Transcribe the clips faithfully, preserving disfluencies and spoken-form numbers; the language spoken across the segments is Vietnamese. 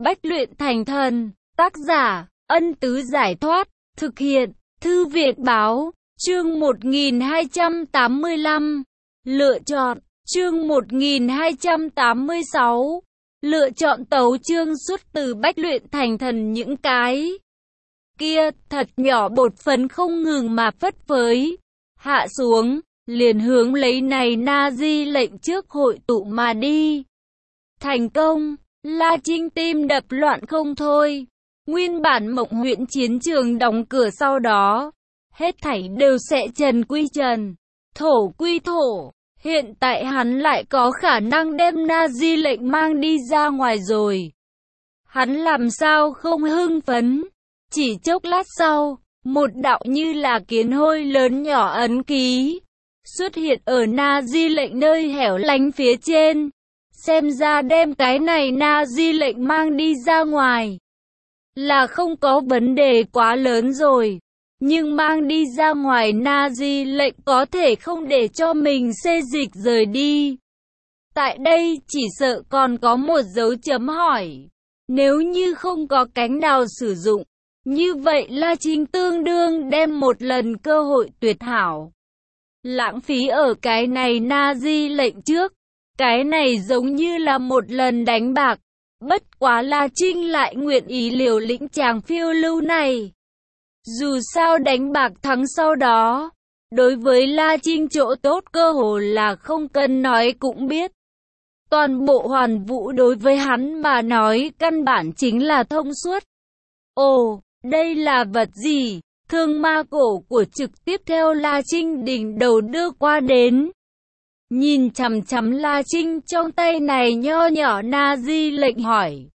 Bách luyện thành thần. Tác giả, Ân Tứ Giải Thoát. Thực hiện, Thư Việt Báo. Chương một nghìn hai trăm tám mươi lăm. Lựa chọn. Chương một nghìn hai trăm tám mươi sáu. Lựa chọn tấu chương xuất từ Bách luyện thành thần. Những cái kia thật nhỏ bột phấn không ngừng mà phất phới hạ xuống, liền hướng lấy này na di lệnh trước hội tụ mà đi. Thành công, La Trinh tim đập loạn không thôi. Nguyên bản Mộng huyện chiến trường đóng cửa sau đó, hết thảy đều sẽ trần quy trần, thổ quy thổ. Hiện tại hắn lại có khả năng đem na di lệnh mang đi ra ngoài rồi. Hắn làm sao không hưng phấn? Chỉ chốc lát sau, một đạo như là kiến hôi lớn nhỏ ấn ký xuất hiện ở na di lệnh nơi hẻo lánh phía trên. Xem ra đem cái này na di lệnh mang đi ra ngoài là không có vấn đề quá lớn rồi. Nhưng mang đi ra ngoài na di lệnh có thể không để cho mình xê dịch rời đi. Tại đây chỉ sợ còn có một dấu chấm hỏi. Nếu như không có cánh đào sử dụng, như vậy La Trinh tương đương đem một lần cơ hội tuyệt hảo lãng phí ở cái này na di lệnh trước. Cái này giống như là một lần đánh bạc. Bất quá La Trinh lại nguyện ý liều lĩnh chàng phiêu lưu này. Dù sao đánh bạc thắng sau đó, đối với La Trinh chỗ tốt cơ hồ là không cần nói cũng biết. Toàn bộ Hoàn Vũ đối với hắn mà nói căn bản chính là thông suốt. Ồ, đây là vật gì? Thương ma cổ của trực tiếp theo La Trinh đỉnh đầu đưa qua đến. Nhìn chằm chằm La Trinh trong tay này nho nhỏ na di lệnh hỏi.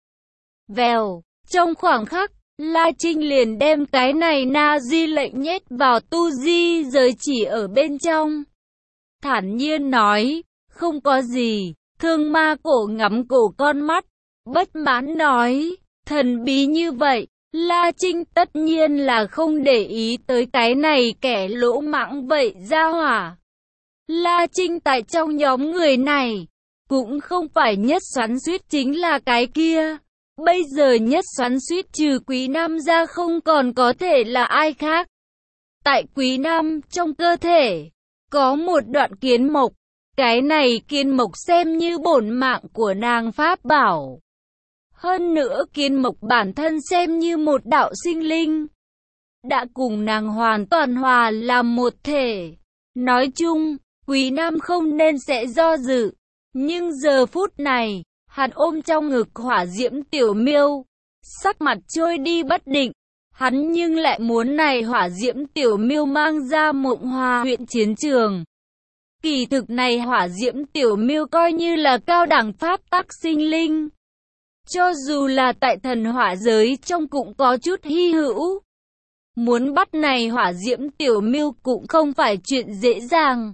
Vèo, trong khoảng khắc, La Trinh liền đem cái này na di lệnh nhét vào tu di giới chỉ ở bên trong. Thản nhiên nói, không có gì. Thương ma cổ ngắm cổ con mắt, bất mãn nói, thần bí như vậy. La Trinh tất nhiên là không để ý tới cái này kẻ lỗ mãng vậy ra hỏa. La Trinh tại trong nhóm người này, cũng không phải nhất xoắn xuýt chính là cái kia. Bây giờ nhất xoắn xuýt trừ Quý Nam ra không còn có thể là ai khác. Tại Quý Nam trong cơ thể, có một đoạn kiến mộc. Cái này kiến mộc xem như bổn mạng của nàng pháp bảo. Hơn nữa kiến mộc bản thân xem như một đạo sinh linh, đã cùng nàng hoàn toàn hòa làm một thể. Nói chung, Quý Nam không nên sẽ do dự. Nhưng giờ phút này, hắn ôm trong ngực hỏa diễm tiểu miêu, sắc mặt trôi đi bất định. Hắn nhưng lại muốn này hỏa diễm tiểu miêu mang ra Mộng Hoa huyện chiến trường. Kỳ thực này hỏa diễm tiểu miêu coi như là cao đẳng pháp tắc sinh linh. Cho dù là tại thần hỏa giới trong cũng có chút hy hữu. Muốn bắt này hỏa diễm tiểu miêu cũng không phải chuyện dễ dàng.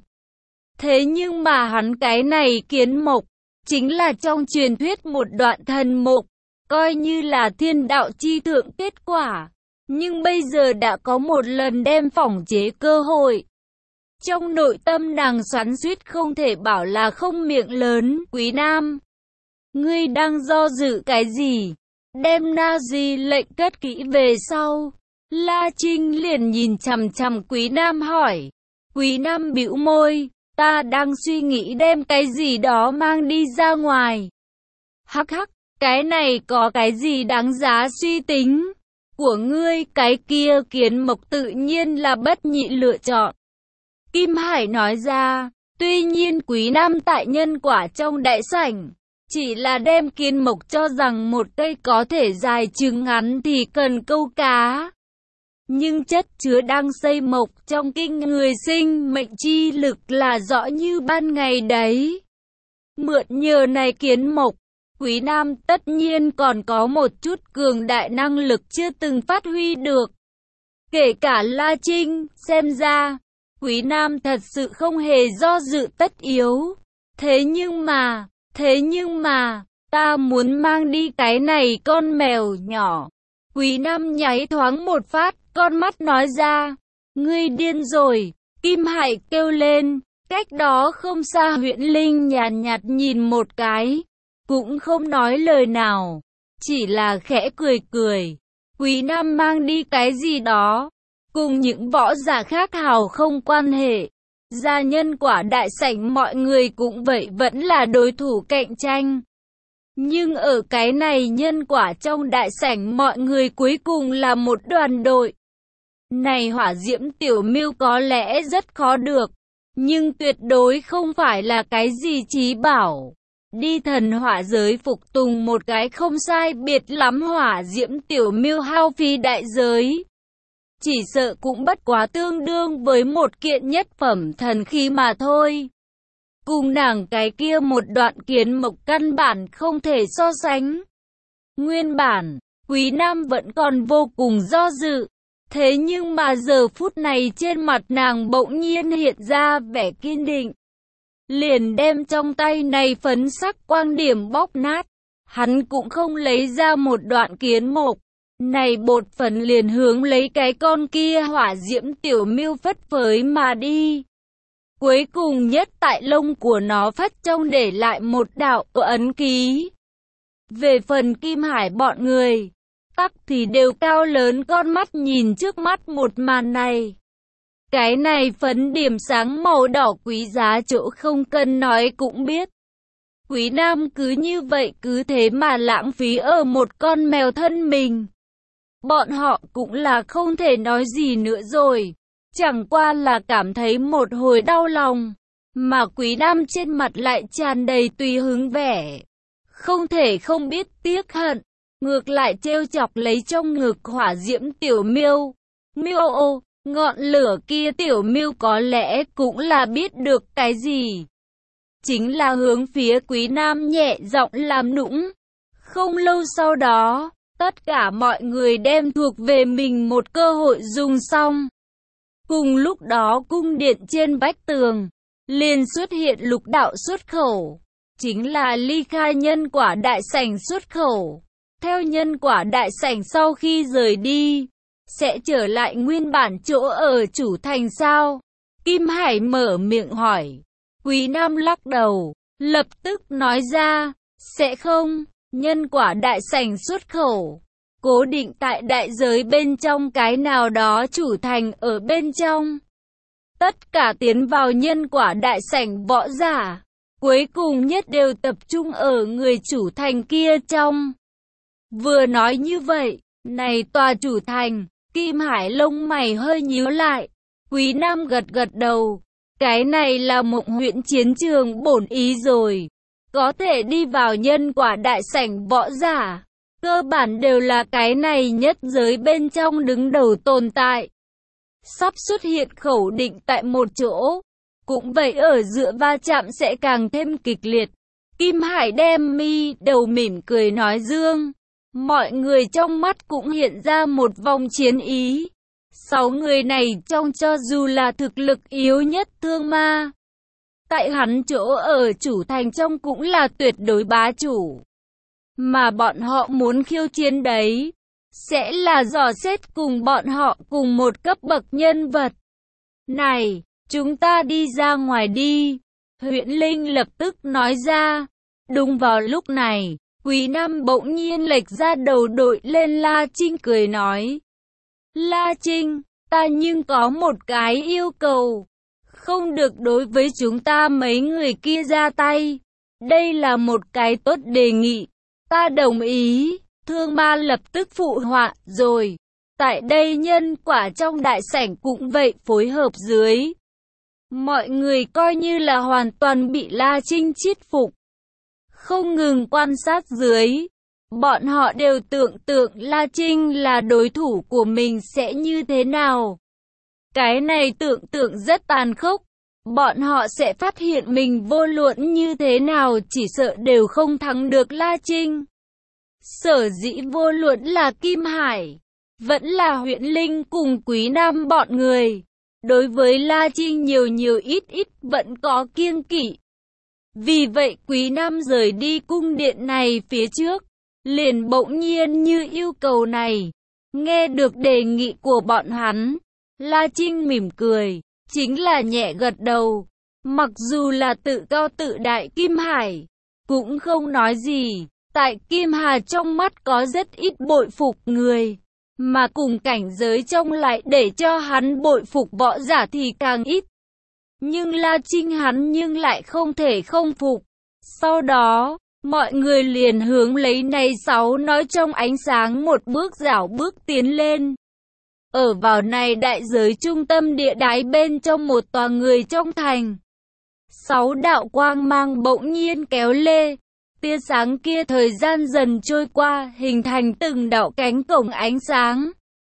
Thế nhưng mà hắn cái này kiến mộc, chính là trong truyền thuyết một đoạn thần mộc, coi như là thiên đạo chi thượng kết quả. Nhưng bây giờ đã có một lần đem phỏng chế cơ hội. Trong nội tâm nàng xoắn xuýt không thể bảo là không miệng lớn. Quý Nam, ngươi đang do dự cái gì? Đem na di lệnh cất kỹ về sau. La Trinh liền nhìn chằm chằm Quý Nam hỏi. Quý Nam bĩu môi, ta đang suy nghĩ đem cái gì đó mang đi ra ngoài. Hắc hắc, cái này có cái gì đáng giá suy tính? Của ngươi cái kia kiến mộc tự nhiên là bất nhị lựa chọn. Kim Hải nói ra, tuy nhiên Quý Nam tại nhân quả trong đại sảnh, chỉ là đem kiến mộc cho rằng một cây có thể dài chừng ngắn thì cần câu cá. Nhưng chất chứa đang xây mộc trong kinh người sinh mệnh chi lực là rõ như ban ngày đấy. Mượn nhờ này kiến mộc, Quý Nam tất nhiên còn có một chút cường đại năng lực chưa từng phát huy được. Kể cả La Trinh, xem ra, Quý Nam thật sự không hề do dự tất yếu. Thế nhưng mà, thế nhưng mà, ta muốn mang đi cái này con mèo nhỏ. Quý Nam nháy thoáng một phát, con mắt nói ra, ngươi điên rồi. Kim Hải kêu lên, cách đó không xa Huyễn Linh nhàn nhạt, nhạt nhìn một cái, cũng không nói lời nào. chỉ là khẽ cười cười. Quý Nam mang đi cái gì đó, cùng những võ giả khác hào không quan hệ. Gia nhân quả đại sảnh mọi người cũng vậy, vẫn là đối thủ cạnh tranh. Nhưng ở cái này nhân quả trong đại sảnh mọi người cuối cùng là một đoàn đội. Này hỏa diễm tiểu miêu có lẽ rất khó được, nhưng tuyệt đối không phải là cái gì chí bảo. Đi thần hỏa giới phục tùng một cái không sai biệt lắm hỏa diễm tiểu miêu hao phí đại giới. Chỉ sợ cũng bất quá tương đương với một kiện nhất phẩm thần khí mà thôi. Cùng nàng cái kia một đoạn kiến mộc căn bản không thể so sánh. Nguyên bản, Quý Nam vẫn còn vô cùng do dự. Thế nhưng mà giờ phút này trên mặt nàng bỗng nhiên hiện ra vẻ kiên định. Liền đem trong tay này phấn sắc quang điểm bóp nát. Hắn cũng không lấy ra một đoạn kiến mộc. Này bột phấn liền hướng lấy cái con kia hỏa diễm tiểu miêu phất phới mà đi. Cuối cùng nhất tại lông của nó phất trong để lại một đạo ấn ký. Về phần Kim Hải bọn người, tắc thì đều cao lớn con mắt nhìn trước mắt một màn này. Cái này phấn điểm sáng màu đỏ quý giá chỗ không cần nói cũng biết. Quý Nam cứ như vậy cứ thế mà lãng phí ở một con mèo thân mình. Bọn họ cũng là không thể nói gì nữa rồi. Chẳng qua là cảm thấy một hồi đau lòng. Mà Quý Nam trên mặt lại tràn đầy tùy hứng vẻ. Không thể không biết tiếc hận. Ngược lại trêu chọc lấy trong ngực hỏa diễm tiểu miêu. Miêu ô, ngọn lửa kia tiểu miêu có lẽ cũng là biết được cái gì. Chính là hướng phía Quý Nam nhẹ giọng làm nũng. Không lâu sau đó, tất cả mọi người đem thuộc về mình một cơ hội dùng xong. Cùng lúc đó cung điện trên vách tường, liền xuất hiện lục đạo xuất khẩu. Chính là ly khai nhân quả đại sảnh xuất khẩu. Theo nhân quả đại sảnh sau khi rời đi, sẽ trở lại nguyên bản chỗ ở chủ thành sao? Kim Hải mở miệng hỏi. Quý Nam lắc đầu, lập tức nói ra, sẽ không, nhân quả đại sảnh xuất khẩu. Cố định tại đại giới bên trong cái nào đó chủ thành ở bên trong. Tất cả tiến vào nhân quả đại sảnh võ giả, cuối cùng nhất đều tập trung ở người chủ thành kia trong. Vừa nói như vậy, này tòa chủ thành, Kim Hải lông mày hơi nhíu lại. Quý Nam gật gật đầu, cái này là Mộng Huyễn chiến trường bổn ý rồi. Có thể đi vào nhân quả đại sảnh võ giả, cơ bản đều là cái này nhất giới bên trong đứng đầu tồn tại. Sắp xuất hiện khẩu định tại một chỗ, cũng vậy ở giữa va chạm sẽ càng thêm kịch liệt. Kim Hải đem mi đầu mỉm cười nói dương. Mọi người trong mắt cũng hiện ra một vòng chiến ý. Sáu người này trong cho dù là thực lực yếu nhất thương ma, tại hắn chỗ ở chủ thành trong cũng là tuyệt đối bá chủ. Mà bọn họ muốn khiêu chiến đấy, sẽ là dò xét cùng bọn họ cùng một cấp bậc nhân vật. Này, chúng ta đi ra ngoài đi. Huyễn Linh lập tức nói ra. Đúng vào lúc này, Quý Nam bỗng nhiên lệch ra đầu đội lên La Trinh cười nói. La Trinh, ta nhưng có một cái yêu cầu. Không được đối với chúng ta mấy người kia ra tay. Đây là một cái tốt đề nghị. Ta đồng ý. Thương ma lập tức phụ họa rồi. Tại đây nhân quả trong đại sảnh cũng vậy phối hợp dưới. Mọi người coi như là hoàn toàn bị La Trinh chiết phục. Không ngừng quan sát dưới. Bọn họ đều tưởng tượng La Trinh là đối thủ của mình sẽ như thế nào. Cái này tưởng tượng rất tàn khốc. Bọn họ sẽ phát hiện mình vô luận như thế nào chỉ sợ đều không thắng được La Trinh. Sở dĩ vô luận là Kim Hải, vẫn là Huyễn Linh cùng Quý Nam bọn người. Đối với La Trinh nhiều nhiều ít ít vẫn có kiêng kỵ. Vì vậy Quý Nam rời đi cung điện này phía trước, liền bỗng nhiên như yêu cầu này. Nghe được đề nghị của bọn hắn, La Trinh mỉm cười, chính là nhẹ gật đầu. Mặc dù là tự cao tự đại Kim Hải, cũng không nói gì. Tại Kim Hà trong mắt có rất ít bội phục người, mà cùng cảnh giới trong lại để cho hắn bội phục võ giả thì càng ít. Nhưng La Trinh hắn nhưng lại không thể không phục. Sau đó, mọi người liền hướng lấy này sáu nói trong ánh sáng một bước dảo bước tiến lên. Ở vào này đại giới trung tâm địa đáy bên trong một tòa người trong thành. Sáu đạo quang mang bỗng nhiên kéo lê. Tia sáng kia thời gian dần trôi qua, hình thành từng đạo cánh cổng ánh sáng.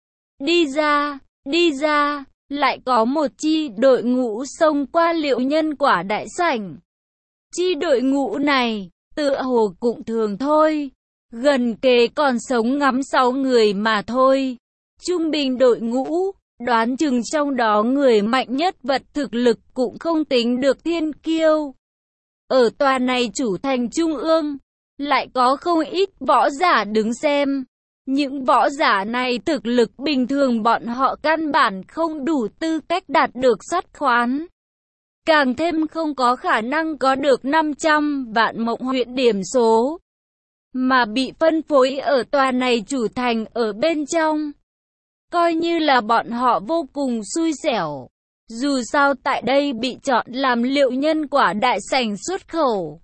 Đi ra, đi ra, lại có một chi đội ngũ xông qua Liệu Nhân Quả đại sảnh. Chi đội ngũ này, tựa hồ cũng thường thôi, gần kề còn sống ngắm sáu người mà thôi. Trung bình đội ngũ, đoán chừng trong đó người mạnh nhất vật thực lực cũng không tính được thiên kiêu. Ở tòa này chủ thành trung ương, lại có không ít võ giả đứng xem. Những võ giả này thực lực bình thường bọn họ căn bản không đủ tư cách đạt được sát khoán. Càng thêm không có khả năng có được năm trăm vạn mộng huyện điểm số. Mà bị phân phối ở tòa này chủ thành ở bên trong. Coi như là bọn họ vô cùng xui xẻo. Dù sao tại đây bị chọn làm Liệu Nhân Quả đại sảnh xuất khẩu.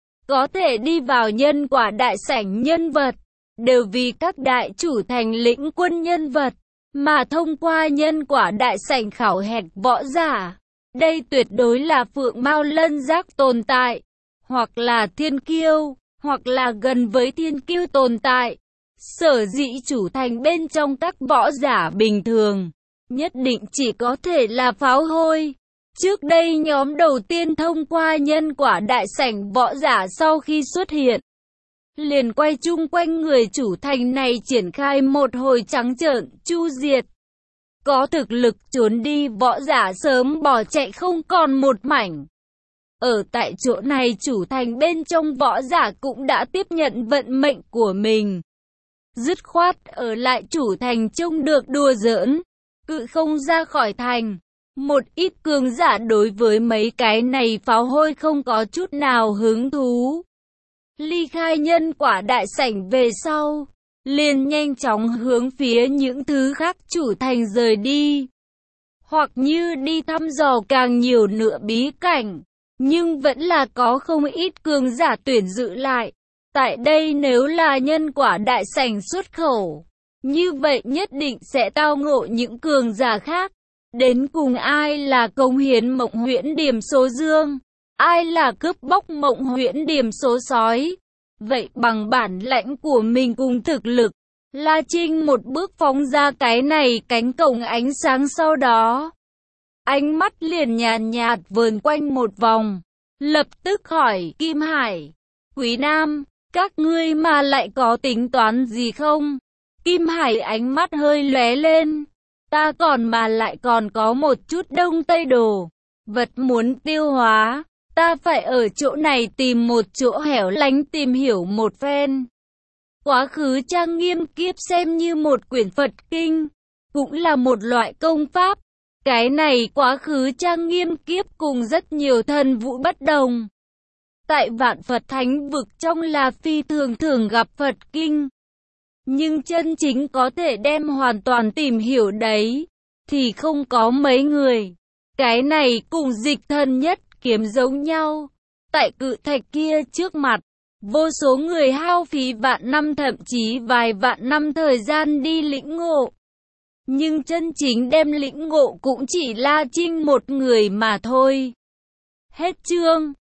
Có thể đi vào nhân quả đại sảnh nhân vật, đều vì các đại chủ thành lĩnh quân nhân vật, mà thông qua nhân quả đại sảnh khảo hạch võ giả. Đây tuyệt đối là phượng mao lân giác tồn tại, hoặc là thiên kiêu, hoặc là gần với thiên kiêu tồn tại. Sở dĩ chủ thành bên trong các võ giả bình thường, nhất định chỉ có thể là pháo hôi. Trước đây nhóm đầu tiên thông qua nhân quả đại sảnh võ giả sau khi xuất hiện, liền quay chung quanh người chủ thành này triển khai một hồi trắng trợn, chu diệt. Có thực lực trốn đi võ giả sớm bỏ chạy không còn một mảnh. Ở tại chỗ này chủ thành bên trong võ giả cũng đã tiếp nhận vận mệnh của mình. Dứt khoát ở lại chủ thành trông được đùa giỡn, cự không ra khỏi thành. Một ít cường giả đối với mấy cái này pháo hôi không có chút nào hứng thú. Ly khai nhân quả đại sảnh về sau, liền nhanh chóng hướng phía những thứ khác chủ thành rời đi. Hoặc như đi thăm dò càng nhiều nữa bí cảnh, nhưng vẫn là có không ít cường giả tuyển dự lại. Tại đây nếu là nhân quả đại sảnh xuất khẩu, như vậy nhất định sẽ tao ngộ những cường giả khác. Đến cùng ai là cống hiến mộng huyễn điểm số dương, ai là cướp bóc mộng huyễn điểm số sói. Vậy bằng bản lãnh của mình cùng thực lực, La Trinh một bước phóng ra cái này cánh cổng ánh sáng, sau đó ánh mắt liền nhàn nhạt vờn quanh một vòng, lập tức hỏi Kim Hải, Quý Nam, các ngươi mà lại có tính toán gì không? Kim Hải ánh mắt hơi lóe lên. Ta còn mà lại còn có một chút đông tây đồ, vật muốn tiêu hóa, ta phải ở chỗ này tìm một chỗ hẻo lánh tìm hiểu một phen. Quá khứ trang nghiêm kiếp xem như một quyển Phật kinh, cũng là một loại công pháp. Cái này quá khứ trang nghiêm kiếp cùng rất nhiều thần vũ bất đồng. Tại vạn Phật thánh vực trong là phi thường thường gặp Phật kinh. Nhưng chân chính có thể đem hoàn toàn tìm hiểu đấy, thì không có mấy người. Cái này cùng dịch thần nhất kiếm giống nhau. Tại cự thạch kia trước mặt, vô số người hao phí vạn năm thậm chí vài vạn năm thời gian đi lĩnh ngộ. Nhưng chân chính đem lĩnh ngộ cũng chỉ La Trinh một người mà thôi. Hết chương.